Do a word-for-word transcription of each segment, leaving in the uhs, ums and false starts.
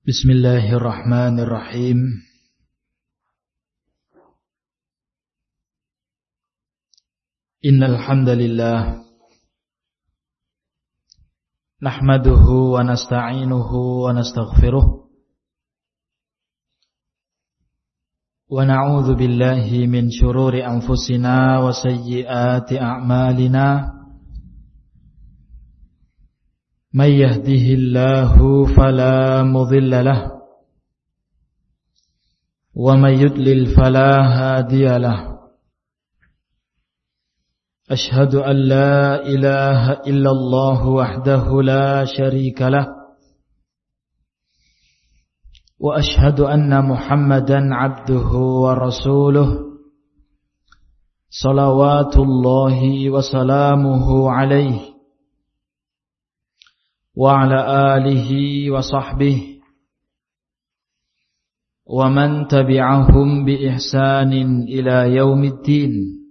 Bismillahirrahmanirrahim. Innal hamdalillah nahmaduhu wa nasta'inuhu wa nastaghfiruh wa na'udzu billahi min shururi anfusina wa sayyiati a'malina. من يهده الله فلا مضل له ومن يضلل فلا هادي له أشهد أن لا إله إلا الله وحده لا شريك له وأشهد أن محمدا عبده ورسوله صلوات الله وسلامه عليه وعلى آله وصحبه ومن تبعهم بإحسان إلى يوم الدين.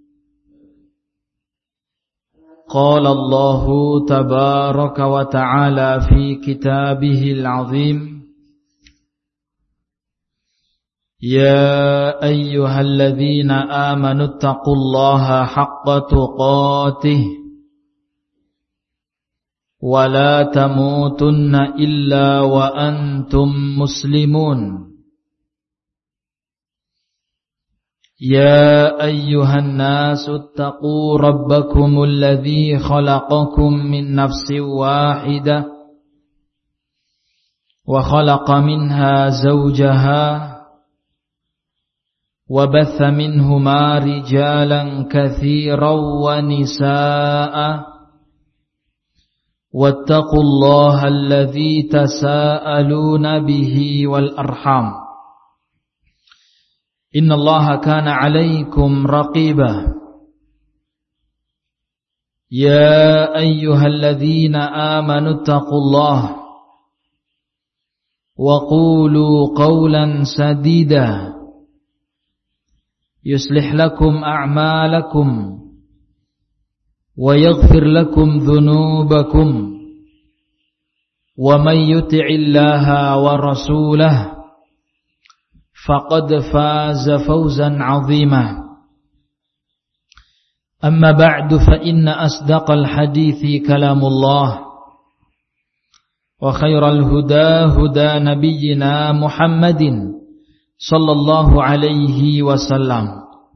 قال الله تبارك وتعالى في كتابه العظيم: يا أيها الذين آمنوا اتقوا الله حق تقاته ولا تموتن إلا وأنتم مسلمون. يا أيها الناس اتقوا ربكم الذي خلقكم من نفس واحدة وخلق منها زوجها وبث منهما رجالا كثيرا ونساء واتقوا الله الذي تساءلون به والأرحام إن الله كان عليكم رقيبا. يا أيها الذين آمنوا اتقوا الله وقولوا قولا سديدا يصلح لكم أعمالكم ويغفر لكم ذنوبكم ومن يطع الله ورسوله فقد فاز فوزا عظيما. أما بعد فإن أصدق الحديث كلام الله وخير الهدى هدى نبينا محمد صلى الله عليه وسلم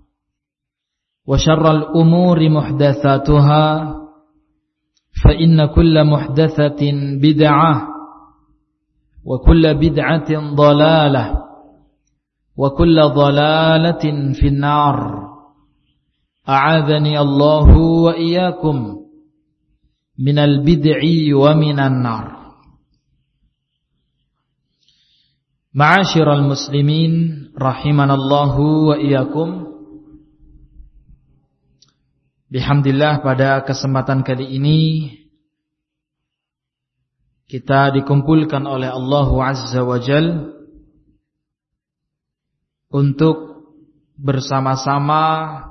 وشر الأمور محدثاتها فإن كل محدثة بدعة وكل بدعة ضلالة وكل ضلالة في النار. أعاذني الله وإياكم من البدع ومن النار. معاشر المسلمين رحمنا الله وإياكم. Bihamdillah, pada kesempatan kali ini kita dikumpulkan oleh Allah Azza wa Jal untuk bersama-sama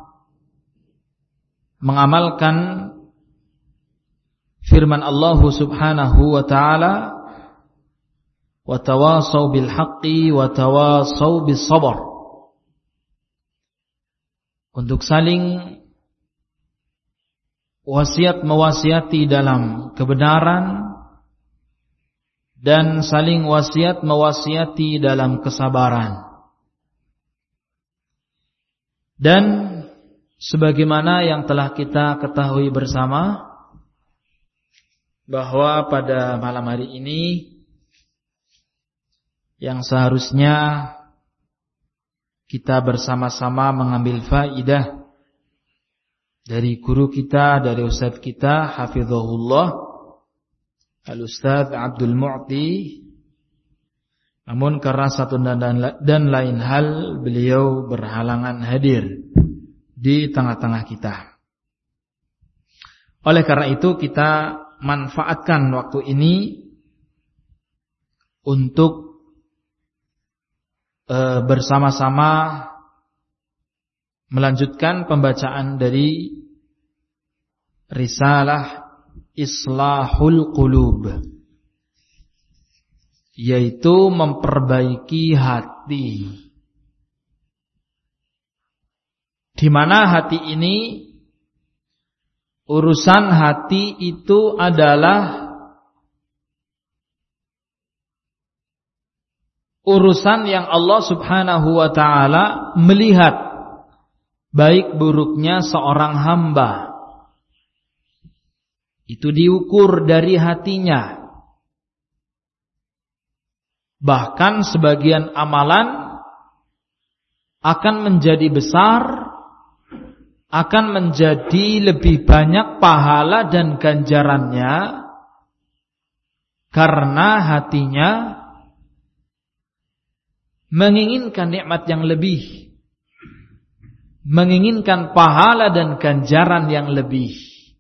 mengamalkan firman Allah Subhanahu wa ta'ala, wa tawasaw bil haqqi wa tawasaw bis sabr, untuk saling wasiat mewasiati dalam kebenaran dan saling wasiat mewasiati dalam kesabaran. Dan sebagaimana yang telah kita ketahui bersama, bahwa pada malam hari ini yang seharusnya kita bersama-sama mengambil faidah dari guru kita, dari ustaz kita, hafizahullah, Al-Ustaz Abdul Mu'ti. Namun karena satu dan, dan lain hal, beliau berhalangan hadir di tengah-tengah kita. Oleh karena itu kita manfaatkan waktu ini untuk e, bersama-sama melanjutkan pembacaan dari Risalah Islahul Qulub, yaitu memperbaiki hati. Di mana hati ini, urusan hati itu adalah urusan yang Allah Subhanahu wa ta'ala melihat baik buruknya seorang hamba. Itu diukur dari hatinya. Bahkan sebagian amalan akan menjadi besar, akan menjadi lebih banyak pahala dan ganjarannya karena hatinya menginginkan nikmat yang lebih, menginginkan pahala dan ganjaran yang lebih,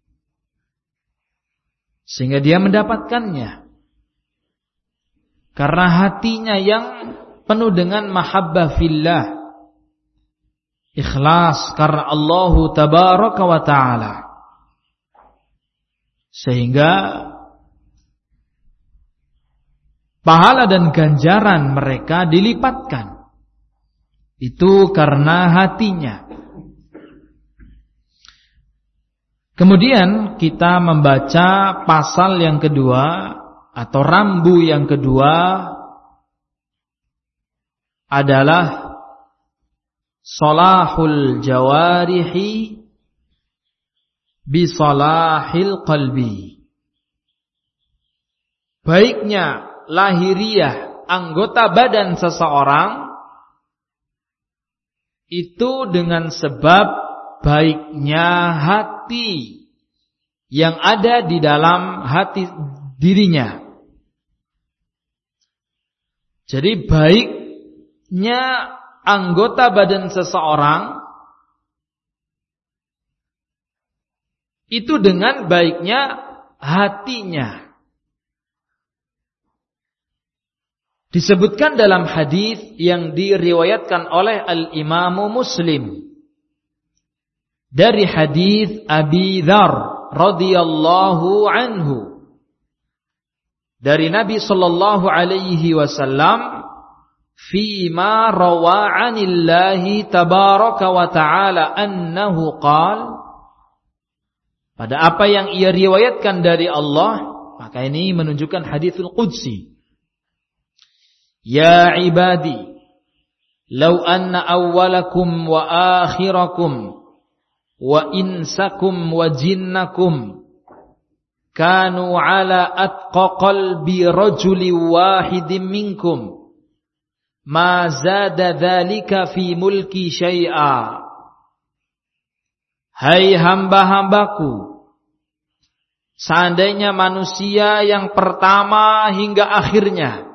sehingga dia mendapatkannya karena hatinya yang penuh dengan mahabbah fillah, ikhlas karena Allah tabaraka wa ta'ala, sehingga pahala dan ganjaran mereka dilipatkan. Itu karena hatinya. Kemudian kita membaca pasal yang kedua atau rambu yang kedua adalah salahul jawarihi bi salahil qalbi. Baiknya lahiriah anggota badan seseorang itu dengan sebab baiknya hati yang ada di dalam hati dirinya. Jadi baiknya anggota badan seseorang itu dengan baiknya hatinya. Disebutkan dalam hadis yang diriwayatkan oleh Al-Imam Muslim dari hadis Abi Dzar radhiyallahu anhu dari Nabi sallallahu alaihi wasallam fima rawa 'anillahi tabaraka wa ta'ala annahu qala, pada apa yang ia riwayatkan dari Allah, maka ini menunjukkan haditsul qudsi. Ya ibadi, law anna awwalakum wa akhirakum wa insakum wa jinnakum kanu ala atqa qalbi rajuli wahidin minkum ma zada dzalika fi mulki syai'a. Hai hamba-hambaku, seandainya manusia yang pertama hingga akhirnya,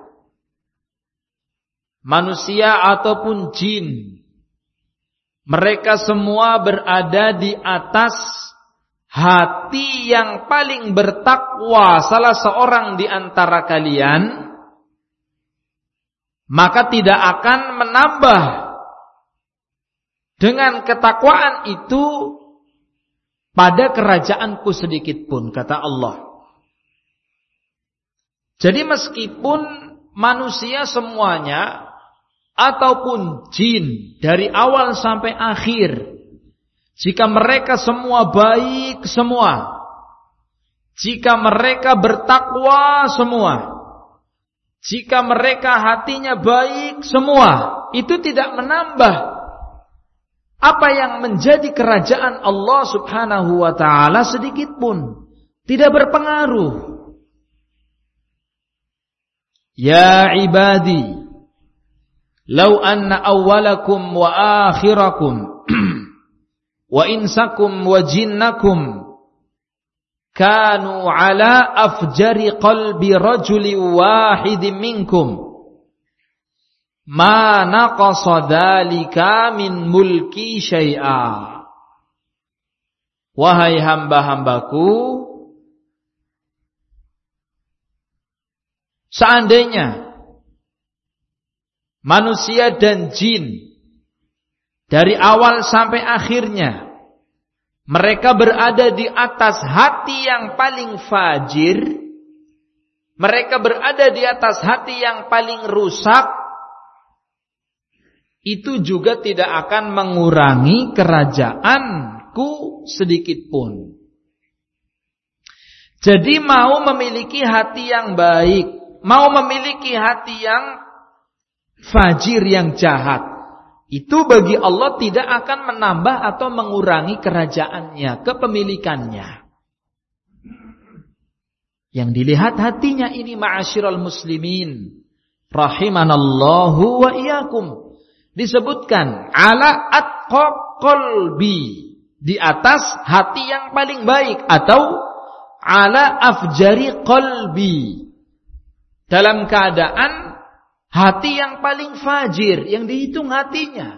manusia ataupun jin, mereka semua berada di atas hati yang paling bertakwa salah seorang di antara kalian, maka tidak akan menambah dengan ketakwaan itu pada kerajaanku sedikit pun, kata Allah. Jadi meskipun manusia semuanya ataupun jin dari awal sampai akhir, jika mereka semua baik semua, jika mereka bertakwa semua, jika mereka hatinya baik semua, itu tidak menambah apa yang menjadi kerajaan Allah Subhanahu wa ta'ala sedikit pun, tidak berpengaruh. Ya ibadi, law anna awwalakum wa akhirakum wa insakum wa jinnakum kanu ala afjari qalbi rajuli wahidin minkum ma naqasa dzalika min mulki syai'a. Wahai hamba-hambaku, seandainya manusia dan jin dari awal sampai akhirnya mereka berada di atas hati yang paling fajir, mereka berada di atas hati yang paling rusak, itu juga tidak akan mengurangi kerajaanku sedikit pun. Jadi mau memiliki hati yang baik, mau memiliki hati yang fajir, yang jahat, itu bagi Allah tidak akan menambah atau mengurangi kerajaannya, kepemilikannya. Yang dilihat hatinya ini, ma'asyiral muslimin rahimanallahu wa iyyakum. Disebutkan ala atqa qalbi, di atas hati yang paling baik, atau ala afjari qalbi, dalam keadaan hati yang paling fajir, yang dihitung hatinya.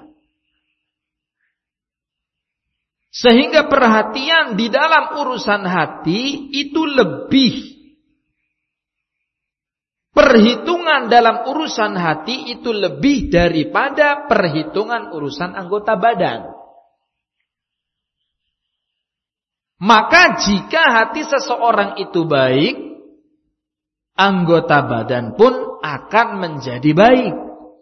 Sehingga perhatian di dalam urusan hati itu lebih, perhitungan dalam urusan hati itu lebih daripada perhitungan urusan anggota badan. Maka jika hati seseorang itu baik, anggota badan pun akan menjadi baik.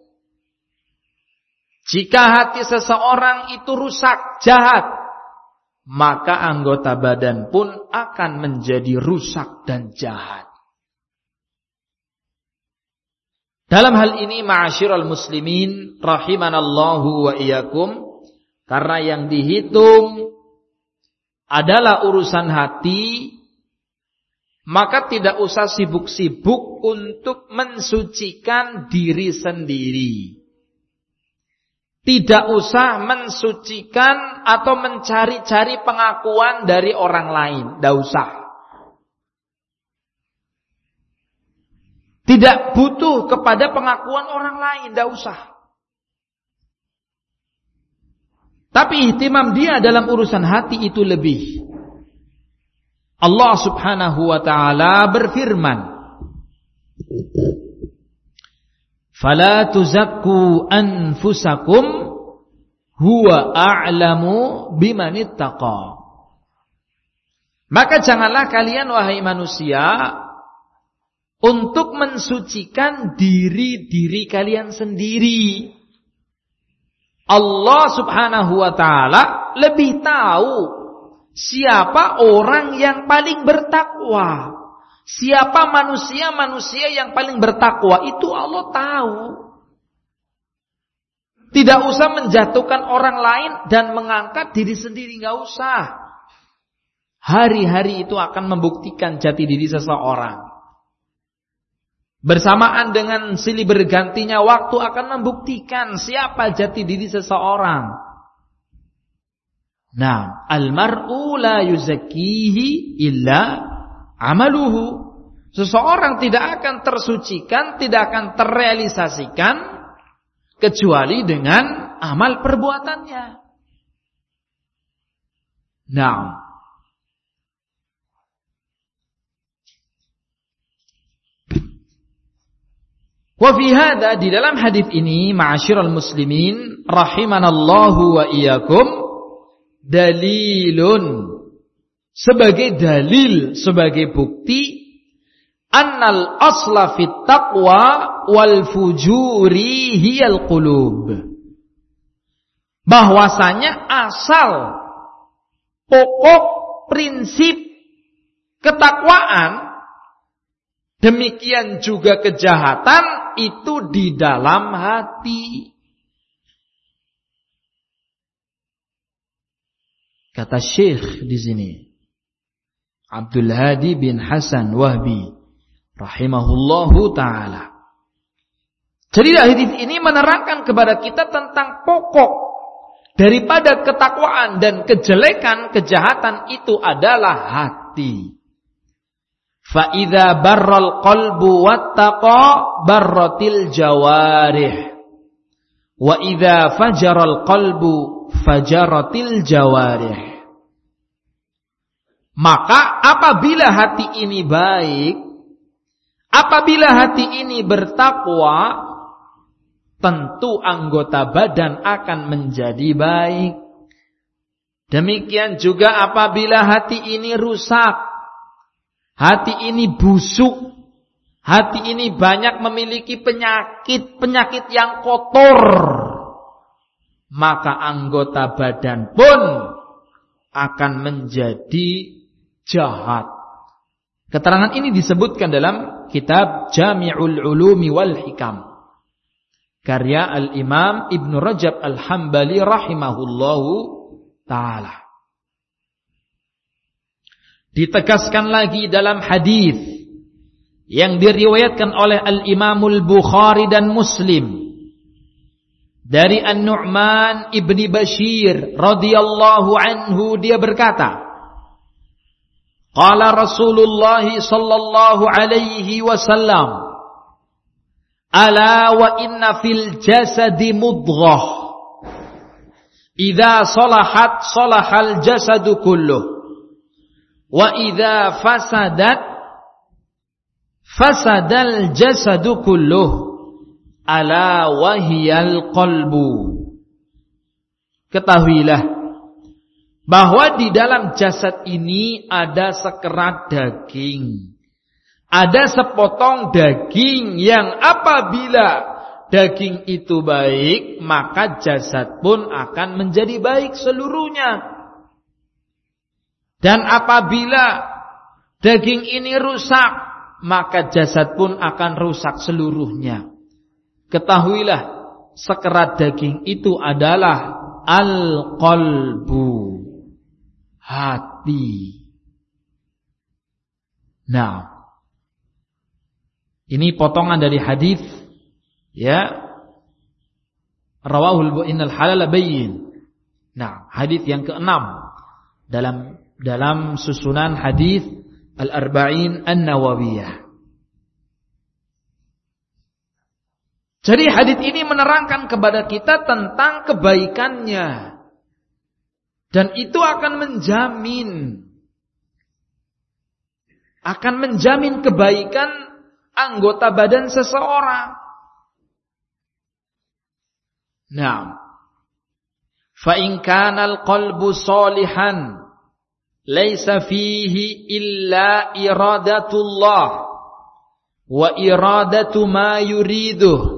Jika hati seseorang itu rusak, jahat, maka anggota badan pun akan menjadi rusak dan jahat. Dalam hal ini, ma'asyiral muslimin rahimanallahu wa iyyakum, karena yang dihitung adalah urusan hati, maka tidak usah sibuk-sibuk untuk mensucikan diri sendiri. Tidak usah mensucikan atau mencari-cari pengakuan dari orang lain. Tidak usah. Tidak butuh kepada pengakuan orang lain. Tidak usah. Tapi ihtimam dia dalam urusan hati itu lebih. Allah subhanahu wa ta'ala berfirman, "Fala tuzakku anfusakum huwa a'lamu bimanittaqa." Maka janganlah kalian, wahai manusia, untuk mensucikan diri-diri kalian sendiri. Allah subhanahu wa ta'ala lebih tahu siapa orang yang paling bertakwa. Siapa manusia-manusia yang paling bertakwa, itu Allah tahu. Tidak usah menjatuhkan orang lain dan mengangkat diri sendiri, nggak usah. Hari-hari itu akan membuktikan jati diri seseorang. Bersamaan dengan silih bergantinya waktu akan membuktikan siapa jati diri seseorang. Nah, al-mar'u la yuzakkihi illa amaluhu. Seseorang tidak akan tersucikan, tidak akan terrealisasikan kecuali dengan amal perbuatannya. Nah, wa fi hadza, di dalam hadis ini, ma'asyiral muslimin rahimanallahu wa iyyakum, dalilun, sebagai dalil, sebagai bukti, annal asla fit taqwa wal fujuri hiyal qulub, bahwasanya asal, pokok, prinsip ketakwaan, demikian juga kejahatan, itu di dalam hati. Kata Syekh di sini, Abdul Hadi bin Hasan Wahbi rahimahullahu ta'ala. Jadi hadis ini menerangkan kepada kita tentang pokok daripada ketakwaan dan kejelekan, kejahatan itu adalah hati. Fa idza barral qalbu wattaqa barratil jawarih, wa idza fajaral qalbu fajaratil jawarih. Maka apabila hati ini baik, apabila hati ini bertakwa, tentu anggota badan akan menjadi baik. Demikian juga apabila hati ini rusak, hati ini busuk, hati ini banyak memiliki penyakit-penyakit yang kotor, maka anggota badan pun akan menjadi jahat. Keterangan ini disebutkan dalam kitab Jami'ul Ulumi wal Hikam, karya Al-Imam Ibnu Rajab Al-Hambali rahimahullahu ta'ala. Ditegaskan lagi dalam hadis yang diriwayatkan oleh Al-Imamul Bukhari dan Muslim dari An-Nu'man ibni Bashir radhiyallahu anhu, dia berkata, qala Rasulullah sallallahu alaihi wasallam, ala wa inna fil jasadi mudghah, idza salahat salahal jasadu kulluh, wa idza fasadat fasadal jasadu kulluh, ala wahiyal qalbu. Ketahuilah bahwa di dalam jasad ini ada sekerat daging, ada sepotong daging yang apabila daging itu baik, maka jasad pun akan menjadi baik seluruhnya. Dan apabila daging ini rusak, maka jasad pun akan rusak seluruhnya. Ketahuilah, sekerat daging itu adalah al-qalbu, hati. Nah, ini potongan dari hadis, ya, rawahul innal halala bayyin. Nah, hadis yang keenam dalam dalam susunan hadis Al-Arba'in An-Nawawiyah. Jadi hadis ini menerangkan kepada kita tentang kebaikannya, dan itu akan menjamin akan menjamin kebaikan anggota badan seseorang. Nah, fa in kana al-qalbu salihan laisa fihi illa iradatullah wa iradatu ma yuriduh.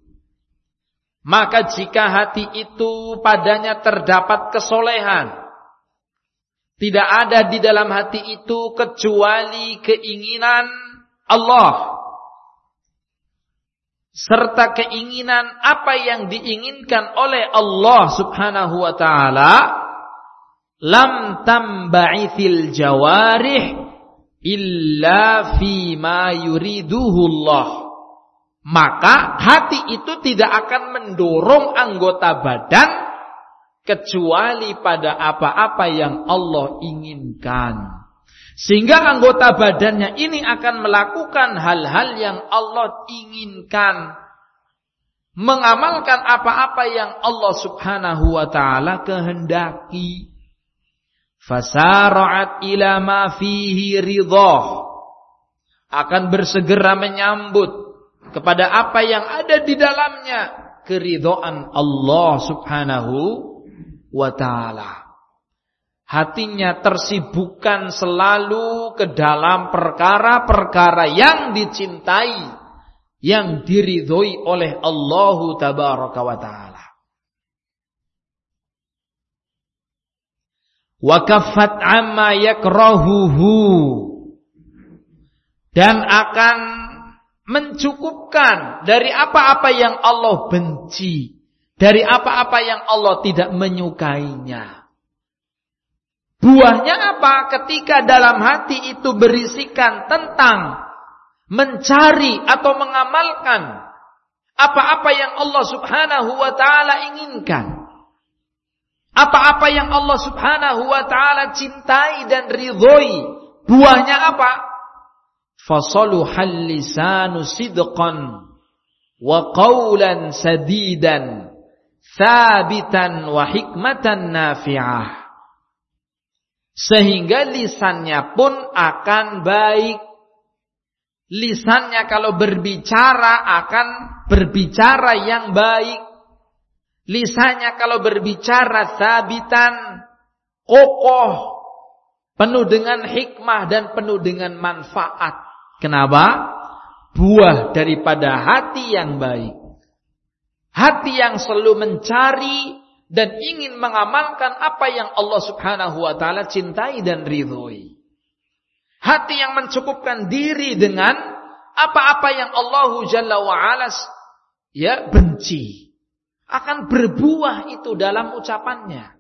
Maka jika hati itu padanya terdapat kesolehan, tidak ada di dalam hati itu kecuali keinginan Allah, serta keinginan apa yang diinginkan oleh Allah subhanahu wa ta'ala, lam tamba'ithil jawarih illa fima yuriduhullah. Maka hati itu tidak akan mendorong anggota badan kecuali pada apa-apa yang Allah inginkan. Sehingga anggota badannya ini akan melakukan hal-hal yang Allah inginkan, mengamalkan apa-apa yang Allah subhanahu wa ta'ala kehendaki. Fasara'at ila ma fihi ridhah, akan bersegera menyambut kepada apa yang ada di dalamnya keridhaan Allah subhanahu wa ta'ala. Hatinya tersibukkan selalu ke dalam perkara-perkara yang dicintai, yang diridhoi oleh Allah tabaraka wa ta'ala. Wa kaffat amma yakrahuhu, dan akan mencukupkan dari apa-apa yang Allah benci, dari apa-apa yang Allah tidak menyukainya. Buahnya apa? Ketika dalam hati itu berisikan tentang mencari atau mengamalkan apa-apa yang Allah subhanahu wa ta'ala inginkan, apa-apa yang Allah subhanahu wa ta'ala cintai dan ridhoi, buahnya apa? Fasaluhal lisanu sidqan wa qawlan sadidan thabitan wa hikmatan nafi'ah. Sehingga lisannya pun akan baik. Lisannya kalau berbicara akan berbicara yang baik. Lisannya kalau berbicara thabitan, kokoh, penuh dengan hikmah dan penuh dengan manfaat. Kenapa? buah daripada hati yang baik. Hati yang selalu mencari dan ingin mengamalkan apa yang Allah Subhanahu wa taala cintai dan ridhoi. Hati yang mencukupkan diri dengan apa-apa yang Allah Jalla wa Ala ya benci. Akan berbuah itu dalam ucapannya.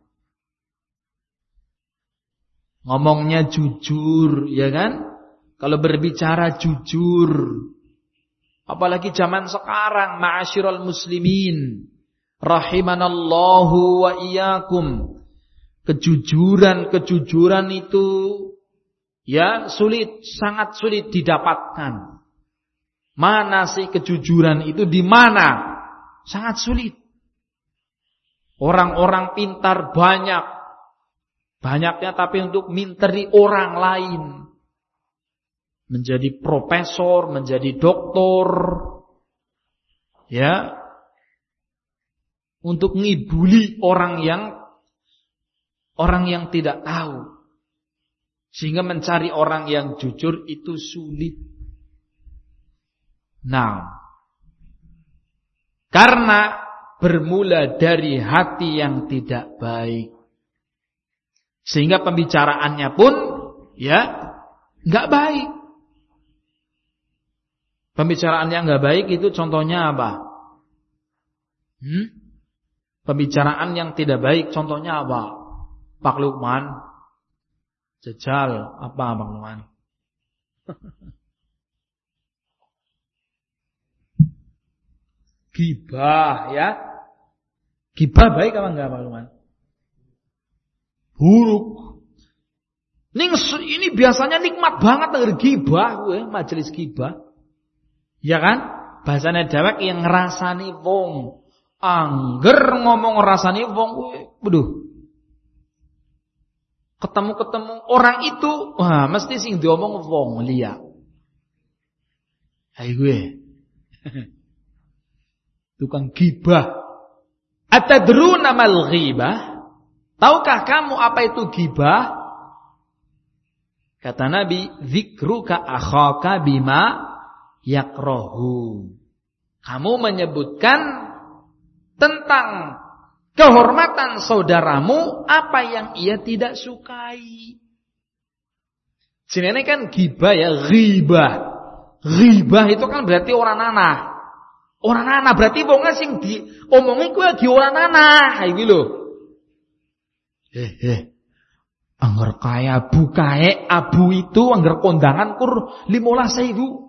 Ngomongnya jujur, ya kan? Kalau berbicara jujur. Apalagi zaman sekarang, ma'asyiral muslimin, rahimanallahu wa iyyakum. Kejujuran-kejujuran itu ya sulit, sangat sulit didapatkan. Mana sih kejujuran itu, di mana? Sangat sulit. Orang-orang pintar banyak. Banyaknya tapi untuk minteri orang lain. Menjadi profesor, menjadi doktor, ya, untuk ngibuli orang yang orang yang tidak tahu, sehingga mencari orang yang jujur itu sulit. Nah, karena bermula dari hati yang tidak baik, sehingga pembicaraannya pun ya nggak baik. Pembicaraan yang nggak baik itu contohnya apa? Hmm? Pembicaraan yang tidak baik contohnya apa? Pak Lukman, jajal apa Pak Lukman? Gibah ya? Gibah baik apa enggak Pak Lukman? Buruk. Ini biasanya nikmat banget denger gibah, gue majelis gibah. Ya kan? Bahasanya dewek yang ngerasani wong. Angger ngomong ngerasani wong, waduh. Ketemu-ketemu orang itu, wah mesti sing diomong wong liya. Hai gue. Tukang gibah. Atadruna mal ghibah? Tahukah kamu apa itu gibah? Kata Nabi, zikruka akhaka bima yakrahu. Kamu menyebutkan tentang kehormatan saudaramu apa yang ia tidak sukai. Sini ini kan gibah ya, ghibah. Ghibah itu kan berarti orang nanah. Orang nanah berarti wong sing diomongi kuwi lagi orang nanah, iki lho. Eh eh. Angger kaya abu kae, abu itu angger kondangan kur lima belas ribu.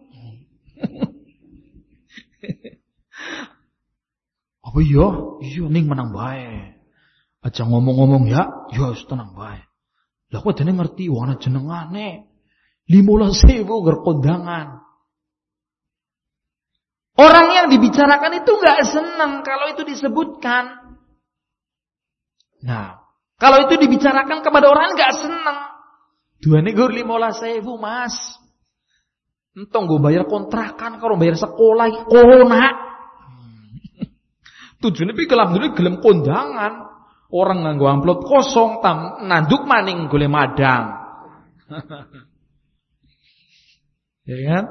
Apa iya? Iya ning menang bae. Aja ngomong-ngomong ya, ya wis tenang bae. Lah kok dene ngerti ana jenengane. lima belas ribu angger kondangan. Orang yang dibicarakan itu enggak senang kalau itu disebutkan. Nah, kalau itu dibicarakan kepada orang enggak senang. Duane nggur lima belas ribu, Mas. Entong gue bayar kontrakan karo bayar sekolah corona. Tujuane pi gelem dulu gelem kondangan. Orang nganggo amplop kosong tam nanduk maning golek madang. Ya kan?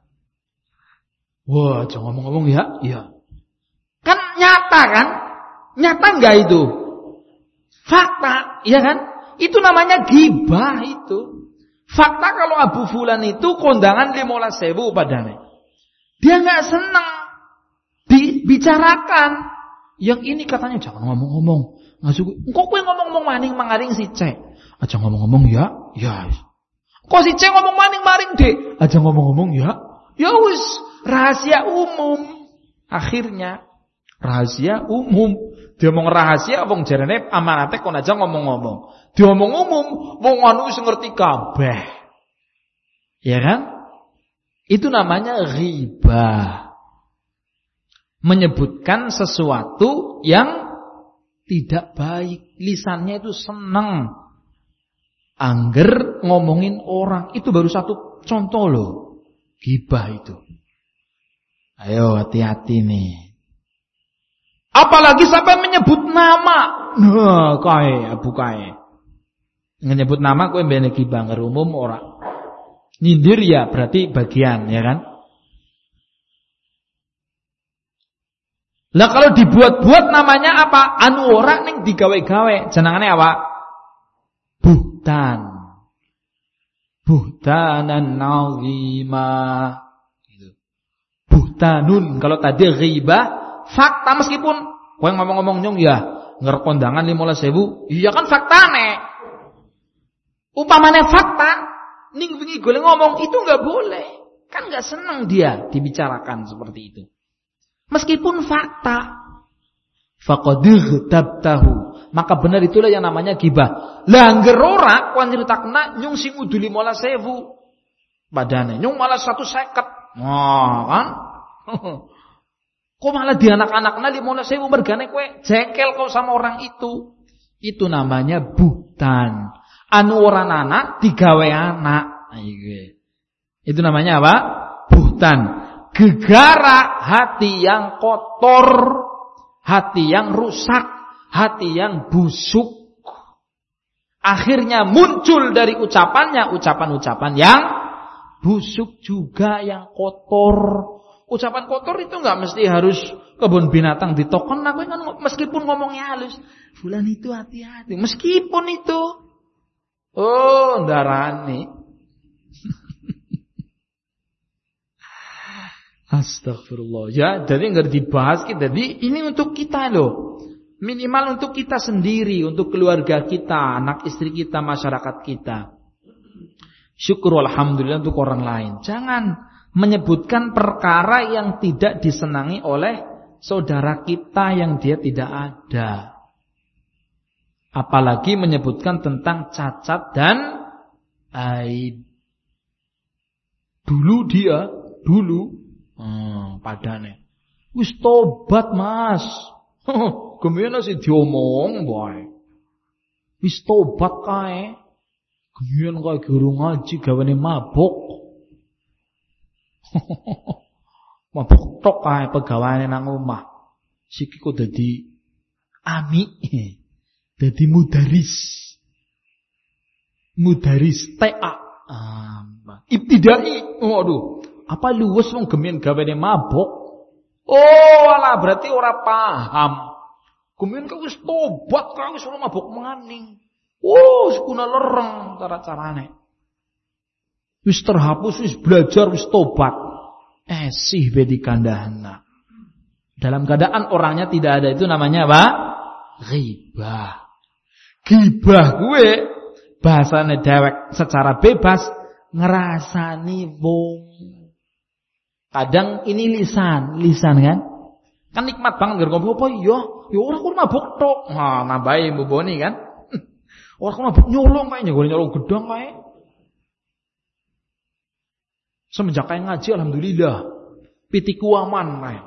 Wah, jangan ngomong-ngomong ya. Iya. Kan nyata kan? Nyata enggak itu? Fakta, iya kan? Itu namanya gibah itu. Fakta kalau Abu Fulan itu kondangan lima belas ribu padanya. Dia enggak senang dibicarakan. Yang ini katanya jangan ngomong-ngomong. Ngasuh, engko kowe ngomong-ngomong maning mangaring si Cek. Aja ngomong-ngomong ya. Ya. Kok si Cek ngomong maning maring, Dek? Aja ngomong-ngomong ya. Ya wis, rahasia umum. Akhirnya rahasia umum. Dia ngomong rahasia wong jarane amanate kon aja ngomong-ngomong. Diomong umum, wong anu wis ngerti kabeh. Ya kan? Itu namanya ghibah. Menyebutkan sesuatu yang tidak baik. Lisannya itu seneng. Angger ngomongin orang. Itu baru satu contoh loh. Ghibah itu. Ayo hati-hati nih. Apalagi sampai menyebut nama. Nah, kae abu kae. Menyebut nama kowe mbene ghibah umum ora. Nyindir ya berarti bagian, ya kan? Lah kalau dibuat-buat namanya apa? Anu ora ning digawe-gawe. Jenengane apa? Buhtan. Buhtanan nazima. Gitu. Buhtanun. Kalau tadi ghibah, fakta meskipun kowe ngomong-ngomong nyong ya ngerep kondangan lima belas ribu, iya kan faktane. Upamane fakta, ning wingi golek ngomong itu enggak boleh. Kan enggak senang dia dibicarakan seperti itu. Meskipun fakta, faqad tabtahu, maka benar itulah yang namanya gibah. Lah angger ora kuwi nyritakna nyung sing kudu lima belas ribu. Badane nyung malah seratus lima puluh. Wah, kan? Kok malah di anak-anakna lima belas ribu mergane kowe jekel kau sama orang itu. Itu namanya buhtan. Anu ora anak digawe anak. Itu namanya apa? Buhtan. Gegara hati yang kotor, hati yang rusak, hati yang busuk. Akhirnya muncul dari ucapannya ucapan-ucapan yang busuk juga, yang kotor. Ucapan kotor itu enggak mesti harus kebun binatang ditokon. Aku kan meskipun ngomongnya halus, fulan itu hati-hati. Meskipun itu, oh ndarani. Astagfirullah. Ya, jadi enggak dibahas kita. Jadi ini untuk kita loh. Minimal untuk kita sendiri, untuk keluarga kita, anak istri kita, masyarakat kita. Syukur alhamdulillah untuk orang lain. Jangan menyebutkan perkara yang tidak disenangi oleh saudara kita yang dia tidak ada. Apalagi menyebutkan tentang cacat dan aib. Dulu dia, dulu Hmm, padane. Wis tobat, Mas. Gemene sih diomong bae. Wis tobat kae. Gemene kae guru ngaji gawane mabuk. Mabuk tok kae pegawane nang omah. Siki kok dadi ami. Dadi mudaris. Mudaris T A. Ah, ibtidai. Waduh. Apa luwes wong gemien gawane mabuk? Oh, alah berarti ora paham. Gemien kok wis tobat kok wis ora mabuk maning. Oh, sekuna lereng cara-carane. Wis terhapus, wis belajar, wis tobat. Eh, sih be dikandahna. Dalam keadaan orangnya tidak ada, itu namanya apa? Ghibah. Ghibah gue bahasane dewek secara bebas ngerasani wong. Kadang ini lisan, lisan kan? Kan nikmat banget ngger ngomong apa iya? Ya ora kok mabuk tok. Nah, nambahi mboboni kan? Ora kok mabuk nyolong kae, nyolong nyolong gedang kae. Semenjak kae ngaji alhamdulillah. Pitiku aman kae.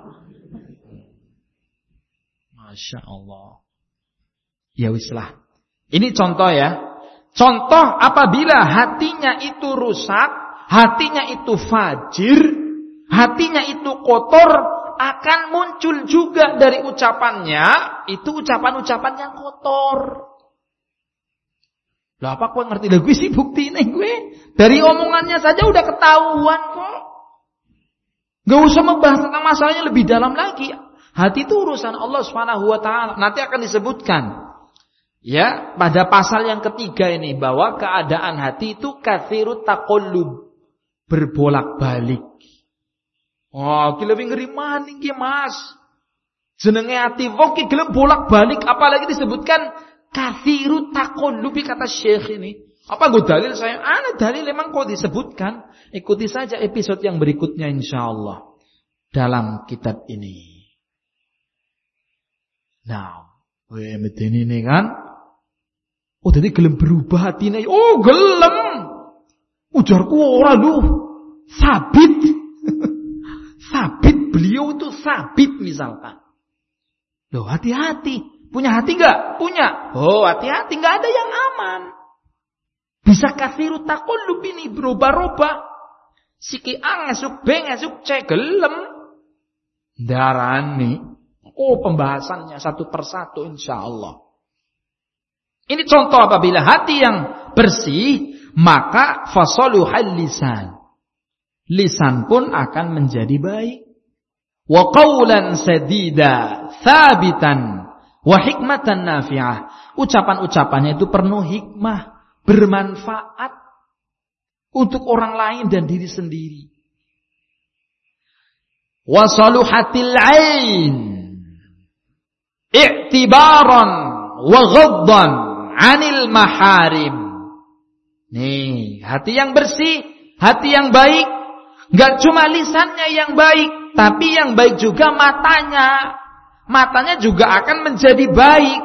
Masya Allah. Ya wis lah. Ini contoh ya. Contoh apabila hatinya itu rusak, hatinya itu fajir, hatinya itu kotor, akan muncul juga dari ucapannya itu ucapan-ucapan yang kotor. Lah apa kau ngerti lah gue sih bukti nih gue dari omongannya saja udah ketahuan kok. Gak usah membahas tentang masalahnya lebih dalam lagi. Hati itu urusan Allah Subhanahu Wa Taala. Nanti akan disebutkan ya pada pasal yang ketiga ini bahwa keadaan hati itu katsirut taqallub, berbolak-balik. Oh, ki lebih ngeri maning ki Mas. Jenenge ati wong ki gelem bolak-balik, apalagi disebutkan katsirut taqallubi kata Syekh ini. Apa gue dalil saya? Ana dalil memang kok disebutkan. Ikuti saja episode yang berikutnya insyaallah dalam kitab ini. Nah, we medeni ini kan. Oh, jadi gelem berubah hatine. Oh, gelem. Ujarku ora lho. Sabit. Sabit, beliau itu sabit misalkan. Loh, hati-hati. Punya hati gak? Punya. Oh, hati-hati. Gak ada yang aman. Bisa katsirut taqallub ini berubah-ubah. Siki A ngesuk B ngesuk C gelem. Darani. Oh, pembahasannya satu persatu insyaallah. Ini contoh apabila hati yang bersih, maka fasaluhal lisan. Lisan pun akan menjadi baik. wa qawlan sadida thabitan wa hikmatan nafi'ah. Ucapan-ucapannya itu penuh hikmah, bermanfaat untuk orang lain dan diri sendiri. Wa saluhatil ain i'tibaran wa ghaddan 'anil maharim. Nih, hati yang bersih, hati yang baik, enggak cuma lisannya yang baik, tapi yang baik juga matanya. Matanya juga akan menjadi baik.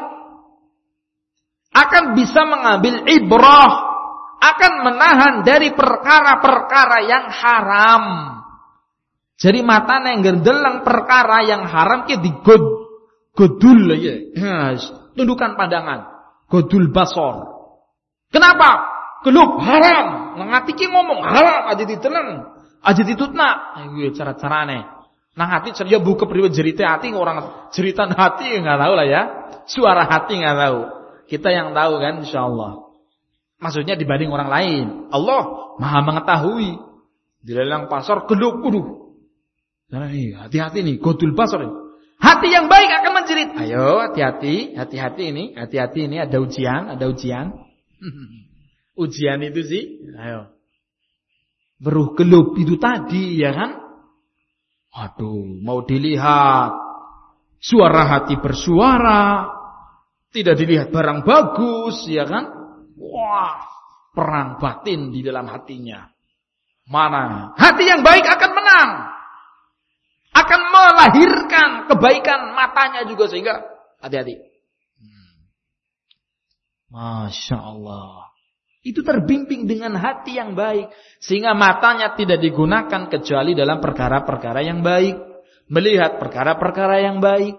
Akan bisa mengambil ibrah, akan menahan dari perkara-perkara yang haram. Jadi matanya yang gendelang perkara yang haram ke digod godul ya. Tundukkan pandangan, godul basor. Kenapa? Kelub haram. Ngati ki ngomong haram aja diteleng, aja ditutna. Iku cara-carane. Nang hati ceria buka priwe jerita hati orang jeritan hati enggak tahu lah ya. Suara hati enggak tahu. Kita yang tahu kan insyaallah. Maksudnya dibanding orang lain. Allah Maha mengetahui. Dilelang pasar kelub waduh. Karena nih hati-hati nih godul basor. Hati yang baik akan menjerit. Ayo hati-hati, hati-hati ini, hati-hati ini ada ujian, ada ujian. Ujian itu sih, ayo. Beruh gelub itu tadi ya kan? Aduh, mau dilihat suara hati bersuara, tidak dilihat barang bagus ya kan? Wah, perang batin di dalam hatinya. Mana? Hati yang baik akan menang. Akan melahirkan kebaikan matanya juga sehingga hati-hati. Hmm. Masya Allah. Itu terbimbing dengan hati yang baik. Sehingga matanya tidak digunakan kecuali dalam perkara-perkara yang baik. Melihat perkara-perkara yang baik.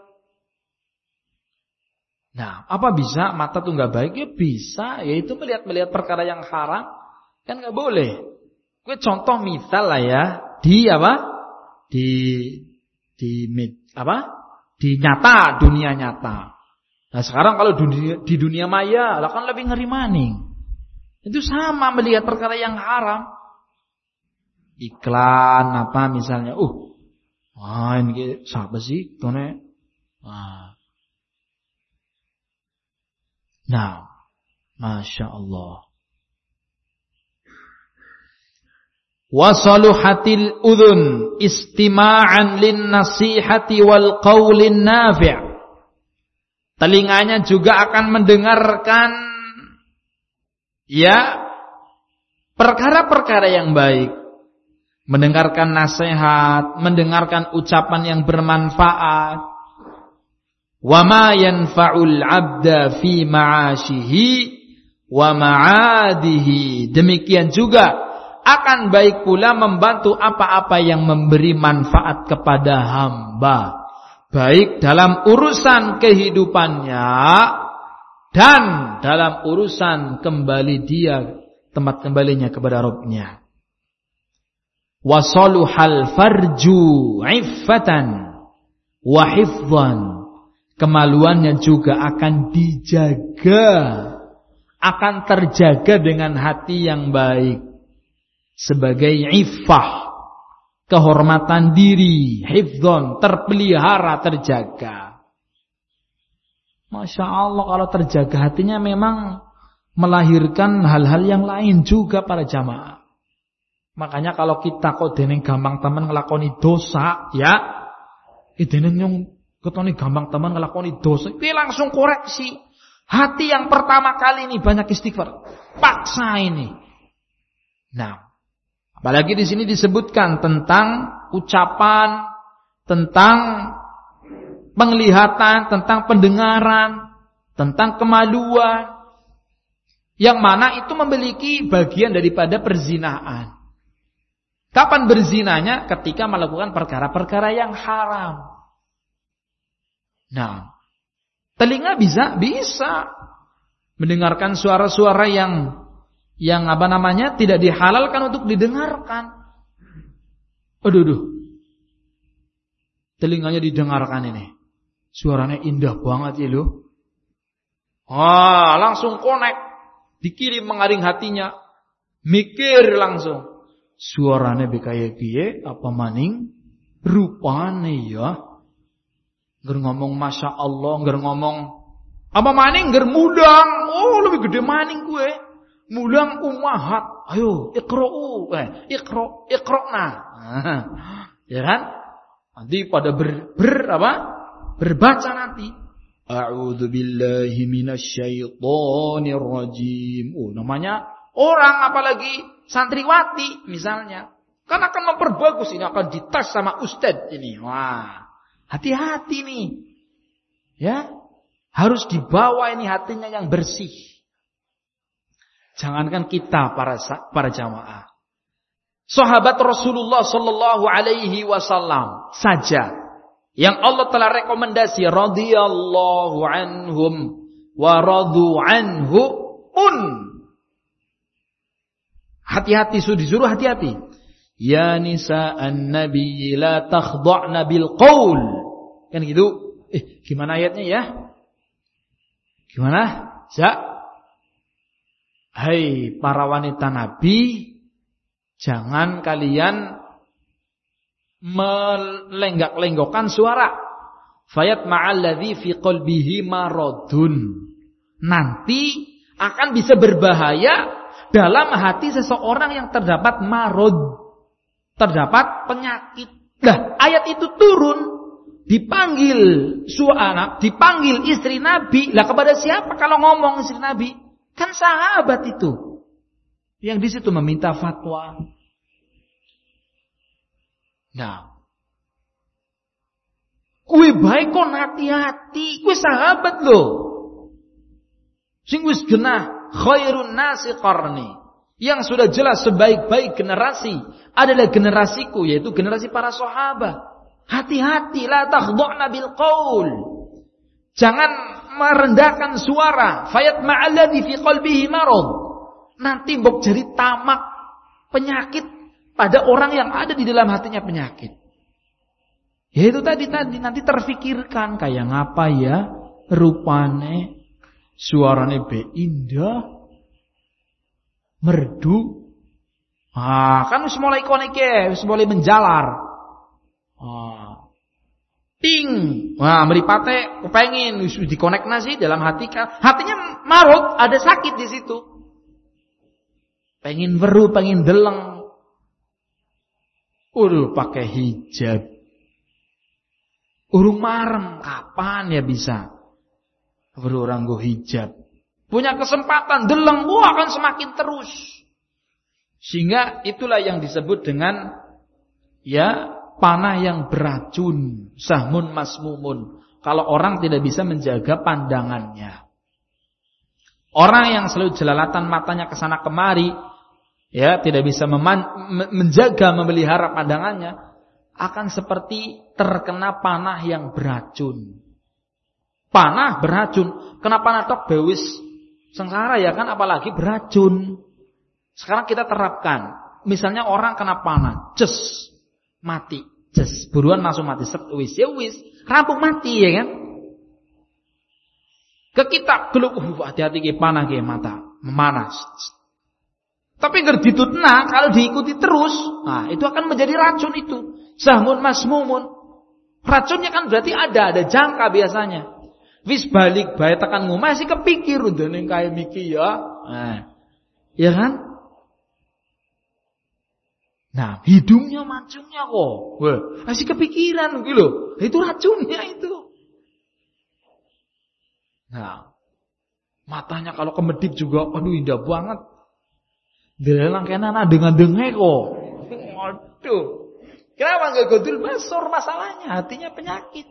Nah, apa bisa mata tuh gak baik? Ya bisa. Yaitu melihat-melihat perkara yang haram. Kan gak boleh. Gue contoh misal lah ya. Di apa? Di di apa? Di nyata, dunia nyata. Nah sekarang kalau dunia, di dunia maya, lah kan lebih ngeri maning. Itu sama melihat perkara yang haram. Iklan apa misalnya. Uh, wah ini siapa sih? Tone. Nah, Masya Allah. Wasaluhatil udhun istima'an lin nasihati wal qawlin nafi'. Telinganya juga akan mendengarkan ya perkara-perkara yang baik, mendengarkan nasihat, mendengarkan ucapan yang bermanfaat. Wa ma yanfa'ul 'abda fi ma'ashihi wa ma'adihi. Demikian juga akan baik pula membantu apa-apa yang memberi manfaat kepada hamba, baik dalam urusan kehidupannya dan dalam urusan kembali dia, tempat kembalinya kepada Rabb-Nya. Wasaluhal farju iffatan wa hifdhan. Kemaluannya juga akan dijaga, akan terjaga dengan hati yang baik sebagai iffah, kehormatan diri, hifdhan, terpelihara, terjaga. Masya Allah, kalau terjaga hatinya memang melahirkan hal-hal yang lain juga para jamaah. Makanya kalau kita kok deneng gampang teman ngelakoni dosa, ya, deneng yang ketoni gampang teman ngelakoni dosa, itu langsung koreksi. Hati yang pertama kali ini banyak istighfar, paksa ini. Nah, apalagi di sini disebutkan tentang ucapan, tentang penglihatan, tentang pendengaran, tentang kemaluan, yang mana itu memiliki bagian daripada perzinaan. Kapan berzinanya? Ketika melakukan perkara-perkara yang haram. Nah, telinga bisa bisa mendengarkan suara-suara yang yang apa namanya tidak dihalalkan untuk didengarkan. Aduh, aduh. Telinganya didengarkan ini. Suaranya indah banget ya loh. Ah, langsung connect, dikirim mengaring hatinya. Mikir langsung. Suaranya bekaya piye apa maning? rupane ya. Ngger ngomong Masya Allah, ngger ngomong apa maning ngger mudang. Oh, lebih gede maning gue. Mudang ummahat. Ayo, iqra'u. Eh, iqra' iqra'na. Ya kan? Nanti pada ber, ber apa? Berbaca nanti. A'udzu billahi minasyaitonir rajim. Oh, namanya orang apalagi santriwati misalnya. Kan akan memperbagus ini, akan dites sama ustadz ini. Wah, hati-hati nih. Ya, harus dibawa ini hatinya yang bersih. Jangankan kita para para jamaah. Sahabat Rasulullah sallallahu alaihi wasallam saja yang Allah telah rekomendasi radhiyallahu anhum wa radu anhu un. Hati-hati, sudah disuruh hati-hati. Ya nisa'an nabi la takhda'na bil qaul. Kan gitu. Eh, gimana ayatnya ya? Gimana? Ja. Hai para wanita Nabi, jangan kalian melenggak-lenggokkan suara. Fayat ma'alladzi fi qalbihi maradun. Nanti akan bisa berbahaya dalam hati seseorang yang terdapat marad, terdapat penyakit. Nah, ayat itu turun, dipanggil suara, dipanggil istri Nabi. Lah kepada siapa kalau ngomong istri Nabi? Kan sahabat itu yang di situ meminta fatwa. Nah, kue baik kon hati-hati, kue sahabat loh. Sing wis genah khairun nasi qarni. Yang sudah jelas sebaik-baik generasi adalah generasiku, yaitu generasi para sahabat. Hati-hati, la takhda'na bil qaul. Jangan merendahkan suara. Fayat ma'alladzi fi qalbihi marad. Nanti mbok jadi tamak penyakit pada orang yang ada di dalam hatinya penyakit. Ya itu tadi tadi nanti terfikirkan kayak ngapa ya rupane suarane be indah merdu. Ah, kan wis mulai koneke, wis mulai menjalar. Ah. Ting. Wah, mripate kepengin wis dikonekna sih dalam hati kan. Hatinya marut, ada sakit di situ. Pengen weru, pengen deleng. Udah pakai hijab. Urung marem, kapan ya bisa? Weru orang go hijab. Punya kesempatan deleng, wah akan semakin terus. Sehingga itulah yang disebut dengan ya panah yang beracun, sahmun masmumun. Kalau orang tidak bisa menjaga pandangannya. Orang yang selalu jelalatan matanya ke sana kemari, ya tidak bisa meman, menjaga, memelihara pandangannya, akan seperti terkena panah yang beracun. Panah beracun, kena panah tok bewis sengsara ya kan, apalagi beracun. Sekarang kita terapkan, misalnya orang kena panah, ces. Mati, jes, buruan langsung mati, set, wis, ya wis, rampung mati ya kan. Ke kita geluk, uh, hati-hati ke panah ke mata, memanas. Tapi ngerditutna kalau diikuti terus, nah itu akan menjadi racun itu, sahmun masmumun. Racunnya kan berarti ada, ada jangka biasanya. Wis balik bae tekan ngomah sih kepikir udah ning kaya miki ya. Nah, ya kan? Nah, hidungnya macamnya kok. Wah, masih kepikiran gitu loh. Itu racunnya itu. Nah, matanya kalau kemedip juga, aduh indah banget. Delelang kena dengan dengek kok. Waduh. Kenapa enggak godul basur masalahnya? Hatinya penyakit.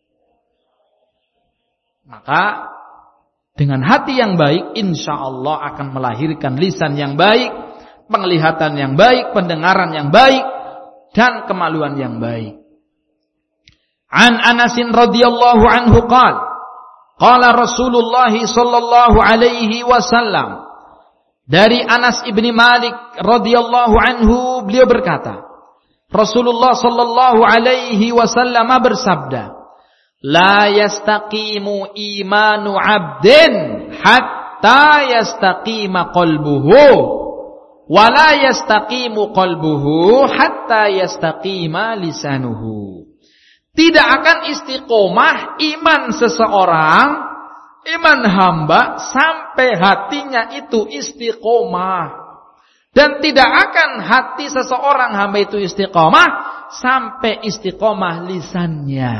Maka dengan hati yang baik, insya Allah akan melahirkan lisan yang baik, penglihatan yang baik, pendengaran yang baik, dan kemaluan yang baik. An Anasin radhiyallahu anhu qala, qala Rasulullah sallallahu alaihi wasallam. Dari Anas ibni Malik radhiyallahu anhu, beliau berkata, Rasulullah sallallahu alaihi wasallam bersabda, la yastaqimu imanu 'abdin hatta yastaqima qalbuhu. Wala yastaqimu qalbuhu hatta yastaqima lisanuhu. Tidak akan istiqomah iman seseorang, iman hamba, sampai hatinya itu istiqomah. Dan tidak akan hati seseorang hamba itu istiqomah sampai istiqomah lisannya.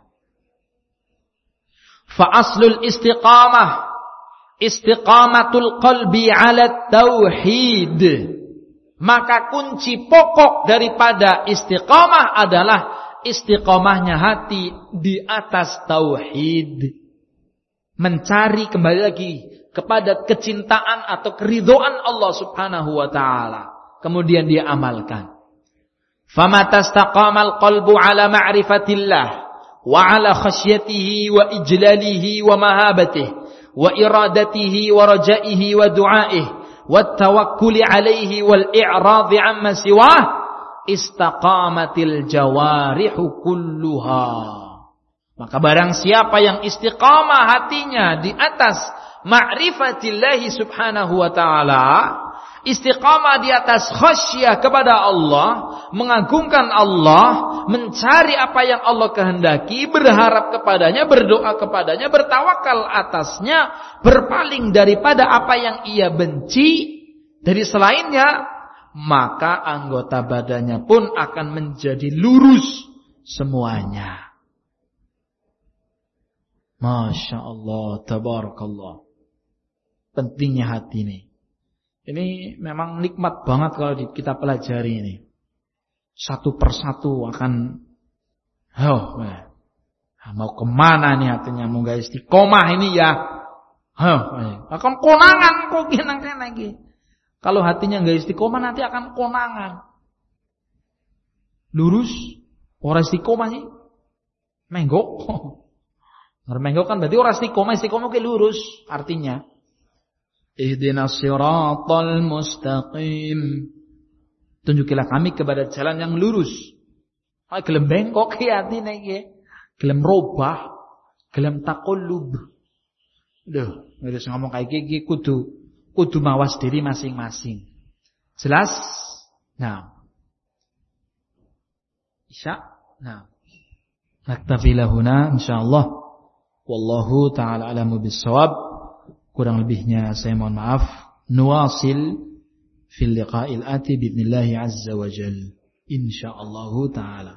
Fa aslul istiqamah istiqamatul qalbi ala tauhid. Maka kunci pokok daripada istiqamah adalah istiqomahnya hati di atas tauhid. Mencari kembali lagi kepada kecintaan atau keridhaan Allah Subhanahu wa taala. Kemudian dia amalkan. Famatastaqamal qalbu ala ma'rifatillah wa ala khasyatihi wa ijlalihi wa mahabatihi wa iradatihi wa rajaihi wa du'aihi wa tawakkuli alaihi wal i'radhi amma siwah istaqamatil jawarihu kulluha. Maka barang siapa yang istiqamah hatinya di atas ma'rifatillahi subhanahu wa ta'ala, istiqamah di atas khasyah kepada Allah, mengagungkan Allah, mencari apa yang Allah kehendaki, berharap kepadanya, berdoa kepadanya, bertawakal atasnya, berpaling daripada apa yang ia benci dari selainnya, maka anggota badannya pun akan menjadi lurus semuanya. Masya Allah, tabarakallah. Pentingnya hati ini. Ini memang nikmat banget kalau kita pelajari ini. Satu persatu akan, oh, mau kemana nih hatinya, mau gak istiqomah ini ya, oh, akan konangan kok kena lagi. Kalau hatinya gak istiqomah nanti akan konangan. Lurus, orang istiqomah sih, menggok. Menggok kan berarti orang istiqomah, istiqomah ke lurus artinya. Ihdinas siratal mustaqim. Tunjukilah kami kepada jalan yang lurus. Ah, gelem bengkok ki atine iki. Gelem robah, gelem taqallub. Duh, wis ngomong kayak iki kudu kudu mawas diri masing-masing. Jelas? Nah. Isya. Nah. Naktafi lahuna insyaallah. Wallahu taala alamu bissawab. Kurang lebihnya saya mohon maaf. Nuwasil fil liqa'il ati bi'idznillah azza wa jalla insyaallah taala.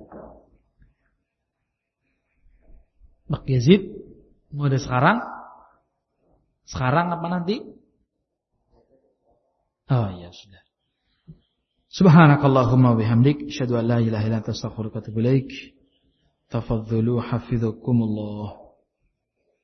Bak Yazid mulai sekarang? Sekarang apa nanti? Oh ya sudah. Subhanakallahumma bihamdik asyhadu an la ilaha illa anta astaghfiruka wa atubu ilaik. Tafadhalu hafizakumullah.